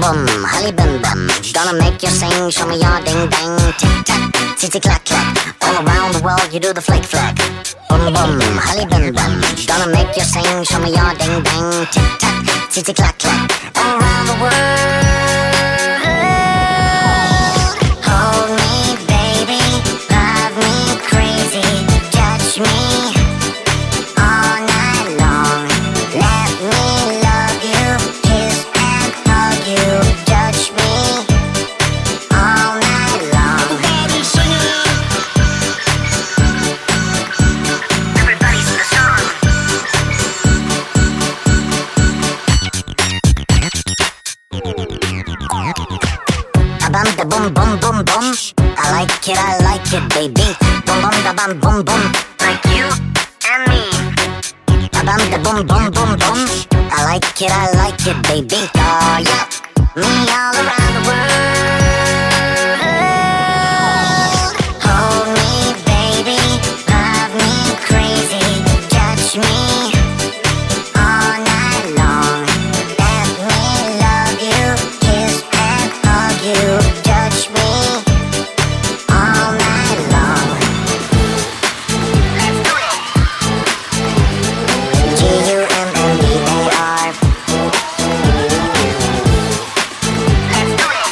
bum, holly bum bum. Gonna make you sing, show me your ding dang. Tick tock, titty clack clack. All around the world you do the flick flack. Bum bum, holly bum bum. Gonna make you sing, show me your ding dang. Tick tock, titty clack clack. All around the world. Hold me, baby, love me crazy, touch me all night long. Let me love you, kiss and hug you, touch me all night long. Everybody singing. Everybody sing the song. Bum da bum bum bum bum. I like it, baby. Bum bum da bum bum bum. Like you and me. Bum da bum bum bum bum. I like it, baby. Oh yeah, me all around the world. Hold me, baby, love me crazy, touch me all night long. Let me love you, kiss and hug you, touch me all night long. Let's do it. G-U-M-M-B-A-R. Let's do it.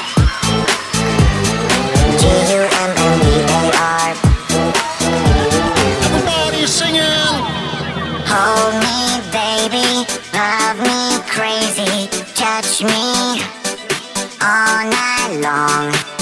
G-U-M-M-B-A-R. Everybody singing. Hold me, baby, love me crazy, touch me all night long.